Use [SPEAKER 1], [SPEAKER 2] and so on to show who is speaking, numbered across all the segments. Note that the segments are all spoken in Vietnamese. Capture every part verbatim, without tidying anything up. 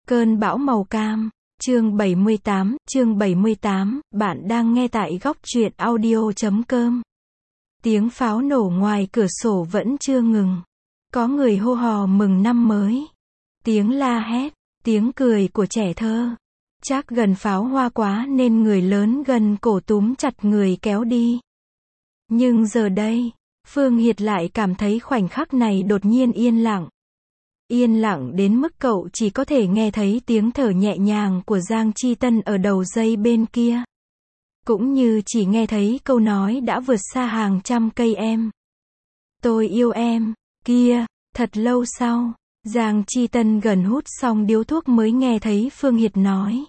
[SPEAKER 1] Cơn bão màu cam, chương bảy mươi tám, chương bảy mươi tám, bạn đang nghe tại góc truyện audio chấm com. Tiếng pháo nổ ngoài cửa sổ vẫn chưa ngừng. Có người hô hò mừng năm mới. Tiếng la hét, tiếng cười của trẻ thơ. Chắc gần pháo hoa quá nên người lớn gần cổ túm chặt người kéo đi. Nhưng giờ đây, Phương Hiệt lại cảm thấy khoảnh khắc này đột nhiên yên lặng. Yên lặng đến mức cậu chỉ có thể nghe thấy tiếng thở nhẹ nhàng của Giang Chi Tân ở đầu dây bên kia. Cũng như chỉ nghe thấy câu nói đã vượt xa hàng trăm cây em. Tôi yêu em, kia, thật lâu sau, Giang Chi Tân gần hút xong điếu thuốc mới nghe thấy Phương Hiệt nói.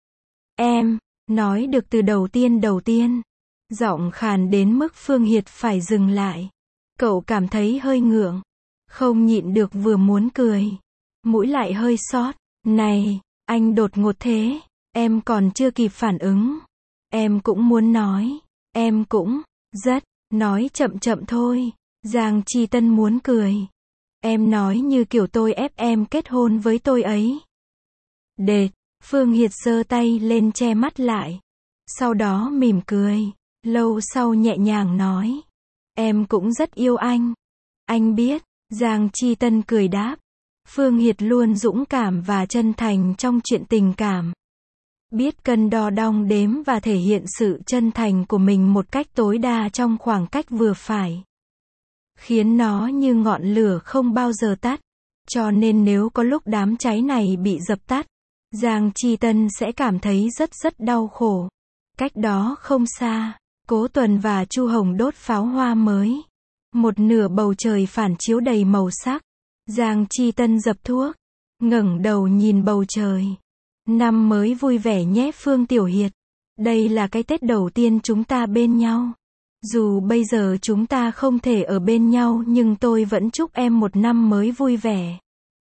[SPEAKER 1] Em, nói được từ đầu tiên đầu tiên. Giọng khàn đến mức Phương Hiệt phải dừng lại. Cậu cảm thấy hơi ngượng. Không nhịn được vừa muốn cười. Mũi lại hơi xót. Này, anh đột ngột thế. Em còn chưa kịp phản ứng. Em cũng muốn nói. Em cũng, rất, nói chậm chậm thôi. Giang Chi Tân muốn cười. Em nói như kiểu tôi ép em kết hôn với tôi ấy. Đệt, Phương Hiệt giơ tay lên che mắt lại. Sau đó mỉm cười. Lâu sau nhẹ nhàng nói. Em cũng rất yêu anh. Anh biết. Giang Chi Tân cười đáp. Phương Hiệt luôn dũng cảm và chân thành trong chuyện tình cảm. Biết cân đo đong đếm và thể hiện sự chân thành của mình một cách tối đa trong khoảng cách vừa phải. Khiến nó như ngọn lửa không bao giờ tắt. Cho nên nếu có lúc đám cháy này bị dập tắt, Giang Chi Tân sẽ cảm thấy rất rất đau khổ. Cách đó không xa, Cố Tuần và Chu Hồng đốt pháo hoa mới. Một nửa bầu trời phản chiếu đầy màu sắc. Giang Chi Tân dập thuốc, ngẩng đầu nhìn bầu trời. Năm mới vui vẻ nhé Phương Tiểu Hiệt. Đây là cái Tết đầu tiên chúng ta bên nhau. Dù bây giờ chúng ta không thể ở bên nhau nhưng tôi vẫn chúc em một năm mới vui vẻ.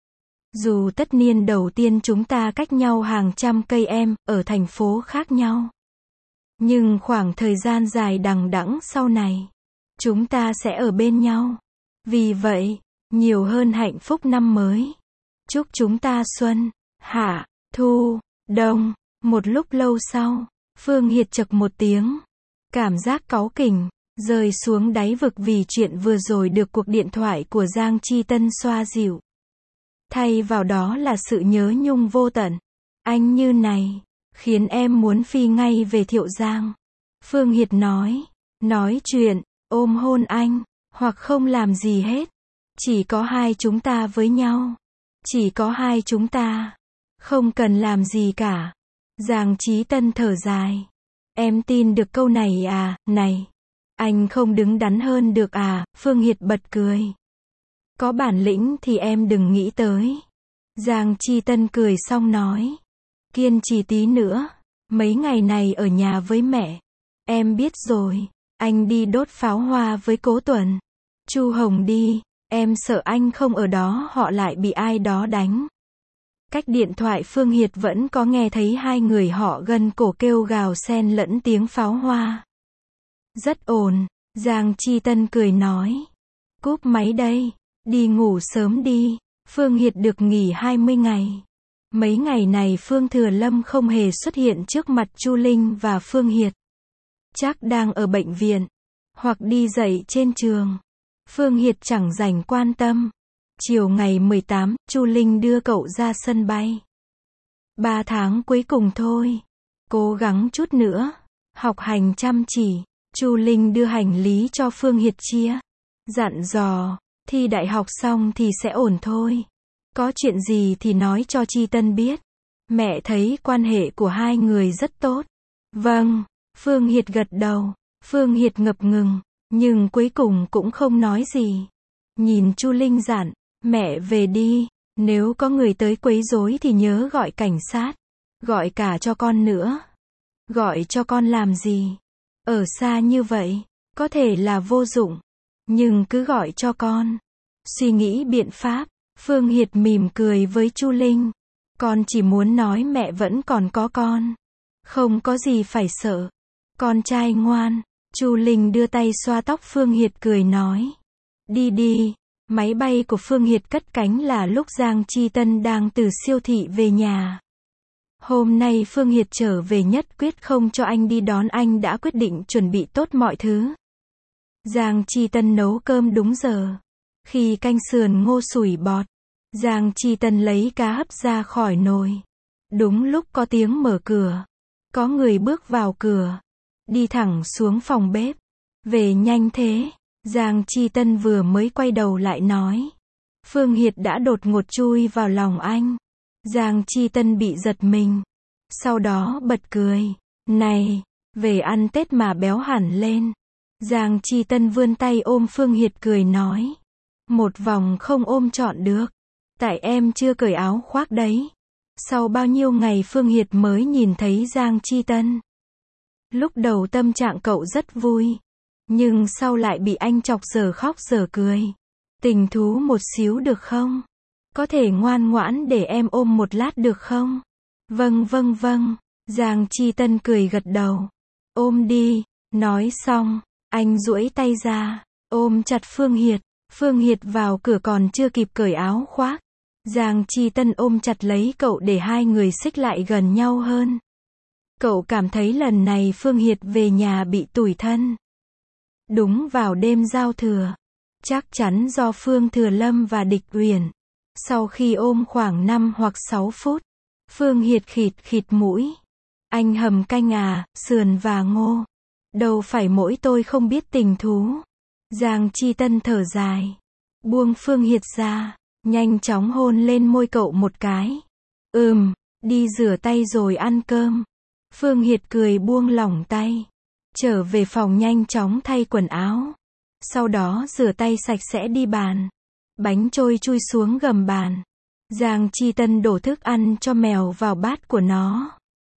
[SPEAKER 1] Dù tất niên đầu tiên chúng ta cách nhau hàng trăm cây em, ở thành phố khác nhau. Nhưng khoảng thời gian dài đằng đẵng sau này, chúng ta sẽ ở bên nhau. Vì vậy, nhiều hơn hạnh phúc năm mới. Chúc chúng ta xuân, hạ, thu, đông. Một lúc lâu sau, Phương Hiệt chậc một tiếng. Cảm giác cáu kỉnh, rơi xuống đáy vực vì chuyện vừa rồi được cuộc điện thoại của Giang Chi Tân xoa dịu. Thay vào đó là sự nhớ nhung vô tận. Anh như này, khiến em muốn phi ngay về Thiệu Giang. Phương Hiệt nói, nói chuyện, ôm hôn anh, hoặc không làm gì hết. Chỉ có hai chúng ta với nhau. Chỉ có hai chúng ta. Không cần làm gì cả. Giang Chí Tân thở dài. Em tin được câu này à, này. Anh không đứng đắn hơn được à, Phương Hiệt bật cười. Có bản lĩnh thì em đừng nghĩ tới. Giang Chi Tân cười xong nói. Kiên trì tí nữa. Mấy ngày này ở nhà với mẹ. Em biết rồi. Anh đi đốt pháo hoa với Cố Tuần. Chu Hồng đi. Em sợ anh không ở đó họ lại bị ai đó đánh. Cách điện thoại Phương Hiệt vẫn có nghe thấy hai người họ gần cổ kêu gào xen lẫn tiếng pháo hoa. Rất ồn. Giang Chi Tân cười nói. Cúp máy đây. Đi ngủ sớm đi. Phương Hiệt được nghỉ hai mươi ngày. Mấy ngày này Phương Thừa Lâm không hề xuất hiện trước mặt Chu Linh và Phương Hiệt. Chắc đang ở bệnh viện. Hoặc đi dạy trên trường. Phương Hiệt chẳng dành quan tâm. Chiều ngày mười tám, Chu Linh đưa cậu ra sân bay. Ba tháng cuối cùng thôi. Cố gắng chút nữa. Học hành chăm chỉ. Chu Linh đưa hành lý cho Phương Hiệt chia. Dặn dò, thi đại học xong thì sẽ ổn thôi. Có chuyện gì thì nói cho Chi Tân biết. Mẹ thấy quan hệ của hai người rất tốt. Vâng, Phương Hiệt gật đầu. Phương Hiệt ngập ngừng, nhưng cuối cùng cũng không nói gì. Nhìn Chu Linh dặn, mẹ về đi, nếu có người tới quấy rối thì nhớ gọi cảnh sát. Gọi cả cho con nữa. Gọi cho con làm gì? Ở xa như vậy, có thể là vô dụng. Nhưng cứ gọi cho con. Suy nghĩ biện pháp, Phương Hiệt mỉm cười với Chu Linh. Con chỉ muốn nói mẹ vẫn còn có con. Không có gì phải sợ. Con trai ngoan. Chu Linh đưa tay xoa tóc Phương Hiệt cười nói. Đi đi, Máy bay của Phương Hiệt cất cánh là lúc Giang Chi Tân đang từ siêu thị về nhà. Hôm nay Phương Hiệt trở về nhất quyết không cho anh đi đón, anh đã quyết định chuẩn bị tốt mọi thứ. Giang Chi Tân nấu cơm đúng giờ. Khi canh sườn ngô sủi bọt, Giang Chi Tân lấy cá hấp ra khỏi nồi. Đúng lúc có tiếng mở cửa. Có người bước vào cửa. Đi thẳng xuống phòng bếp. Về nhanh thế. Giang Chi Tân vừa mới quay đầu lại nói. Phương Hiệt đã đột ngột chui vào lòng anh. Giang Chi Tân bị giật mình. Sau đó bật cười. Này, về ăn Tết mà béo hẳn lên. Giang Chi Tân vươn tay ôm Phương Hiệt cười nói. Một vòng không ôm trọn được. Tại em chưa cởi áo khoác đấy. Sau bao nhiêu ngày Phương Hiệt mới nhìn thấy Giang Chi Tân. Lúc đầu tâm trạng cậu rất vui. Nhưng sau lại bị anh chọc giờ khóc giờ cười. Tình thú một xíu được không? Có thể ngoan ngoãn để em ôm một lát được không? Vâng vâng vâng. Giang Chi Tân cười gật đầu. Ôm đi. Nói xong, anh duỗi tay ra, ôm chặt Phương Hiệt. Phương Hiệt vào cửa còn chưa kịp cởi áo khoác. Giang Chi Tân ôm chặt lấy cậu để hai người xích lại gần nhau hơn. Cậu cảm thấy lần này Phương Hiệt về nhà bị tủi thân. Đúng vào đêm giao thừa. Chắc chắn do Phương Thừa Lâm và Địch Uyển. Sau khi ôm khoảng năm hoặc sáu phút, Phương Hiệt khịt khịt mũi. Anh hầm canh à, sườn và ngô. Đâu phải mỗi tôi không biết tình thú. Giang Chi Tân thở dài. Buông Phương Hiệt ra. Nhanh chóng hôn lên môi cậu một cái. Ừm, đi rửa tay rồi ăn cơm. Phương Hiệt cười buông lỏng tay. Trở về phòng nhanh chóng thay quần áo. Sau đó rửa tay sạch sẽ đi bàn. Bánh trôi chui xuống gầm bàn. Giang Chi Tân đổ thức ăn cho mèo vào bát của nó.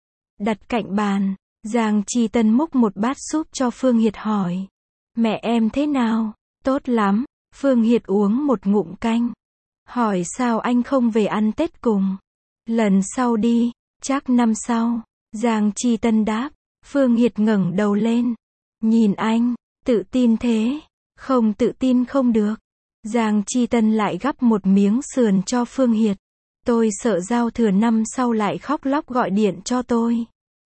[SPEAKER 1] Đặt cạnh bàn. Giang Chi Tân múc một bát súp cho Phương Hiệt hỏi. Mẹ em thế nào? Tốt lắm. Phương Hiệt uống một ngụm canh. Hỏi sao anh không về ăn Tết cùng? Lần sau đi, chắc năm sau. Giang Chi Tân đáp. Phương Hiệt ngẩng đầu lên. Nhìn anh, tự tin thế. Không tự tin không được. Giang Chi Tân lại gắp một miếng sườn cho Phương Hiệt. Tôi sợ giao thừa năm sau lại khóc lóc gọi điện cho tôi.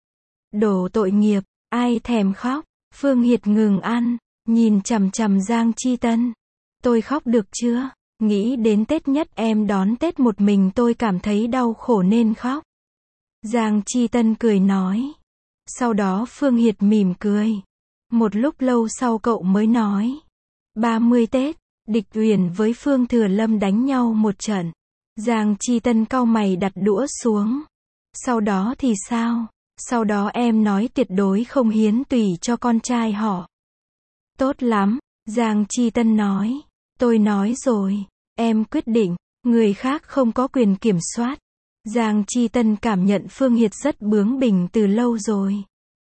[SPEAKER 1] Đồ tội nghiệp, ai thèm khóc. Phương Hiệt ngừng ăn, nhìn chằm chằm Giang Chi Tân. Tôi khóc được chưa? Nghĩ đến Tết nhất em đón Tết một mình tôi cảm thấy đau khổ nên khóc. Giang Chi Tân cười nói. Sau đó Phương Hiệt mỉm cười. Một lúc lâu sau cậu mới nói. ba mươi Tết, Địch Uyển với Phương Thừa Lâm đánh nhau một trận. Giang Chi Tân cau mày đặt đũa xuống. Sau đó thì sao? Sau đó em nói tuyệt đối không hiến tùy cho con trai họ. Tốt lắm, Giang Chi Tân nói. Tôi nói rồi, em quyết định, người khác không có quyền kiểm soát. Giang Chi Tân cảm nhận Phương Hiệt rất bướng bỉnh từ lâu rồi.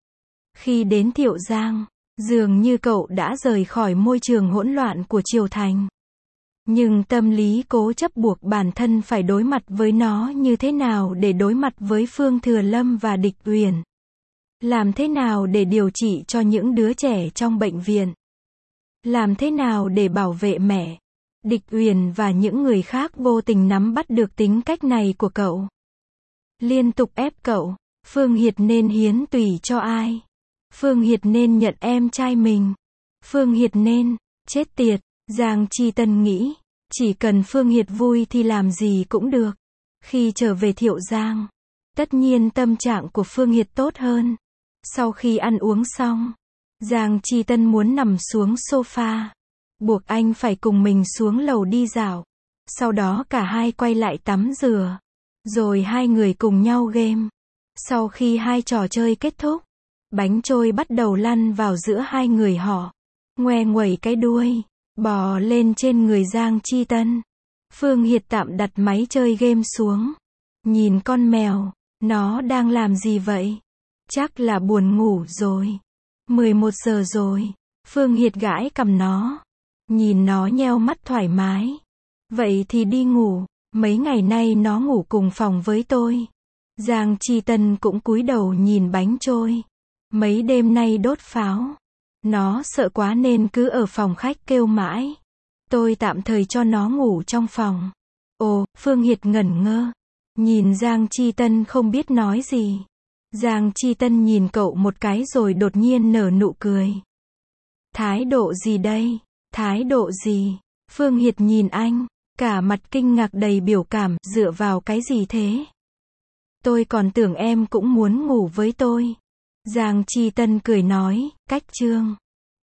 [SPEAKER 1] Khi đến Thiệu Giang, dường như cậu đã rời khỏi môi trường hỗn loạn của Triều Thành. Nhưng tâm lý cố chấp buộc bản thân phải đối mặt với nó như thế nào để đối mặt với Phương Thừa Lâm và Địch Uyển. Làm thế nào để điều trị cho những đứa trẻ trong bệnh viện. Làm thế nào để bảo vệ mẹ, Địch Uyển và những người khác vô tình nắm bắt được tính cách này của cậu. Liên tục ép cậu, Phương Hiệt nên hiến tùy cho ai? Phương Hiệt nên nhận em trai mình. Phương Hiệt nên, chết tiệt, Giang Chi Tân nghĩ, chỉ cần Phương Hiệt vui thì làm gì cũng được. Khi trở về Thiệu Giang, tất nhiên tâm trạng của Phương Hiệt tốt hơn. Sau khi ăn uống xong, Giang Chi Tân muốn nằm xuống sofa, buộc anh phải cùng mình xuống lầu đi dạo. Sau đó cả hai quay lại tắm rửa. Rồi hai người cùng nhau game. Sau khi hai trò chơi kết thúc, bánh trôi bắt đầu lăn vào giữa hai người họ. Ngoe nguẩy cái đuôi, bò lên trên người Giang Chi Tân. Phương Hiệt tạm đặt máy chơi game xuống. Nhìn con mèo, nó đang làm gì vậy? Chắc là buồn ngủ rồi. mười một giờ rồi. Phương Hiệt gãi cằm nó. Nhìn nó nheo mắt thoải mái. Vậy thì đi ngủ. Mấy ngày nay nó ngủ cùng phòng với tôi. Giang Chi Tân cũng cúi đầu nhìn bánh trôi. Mấy đêm nay đốt pháo. Nó sợ quá nên cứ ở phòng khách kêu mãi. Tôi tạm thời cho nó ngủ trong phòng. Ồ, Phương Hiệt ngẩn ngơ. Nhìn Giang Chi Tân không biết nói gì. Giang Chi Tân nhìn cậu một cái rồi đột nhiên nở nụ cười. Thái độ gì đây? Thái độ gì? Phương Hiệt nhìn anh, cả mặt kinh ngạc đầy biểu cảm, dựa vào cái gì thế? Tôi còn tưởng em cũng muốn ngủ với tôi. Giang Chi Tân cười nói, cách chương.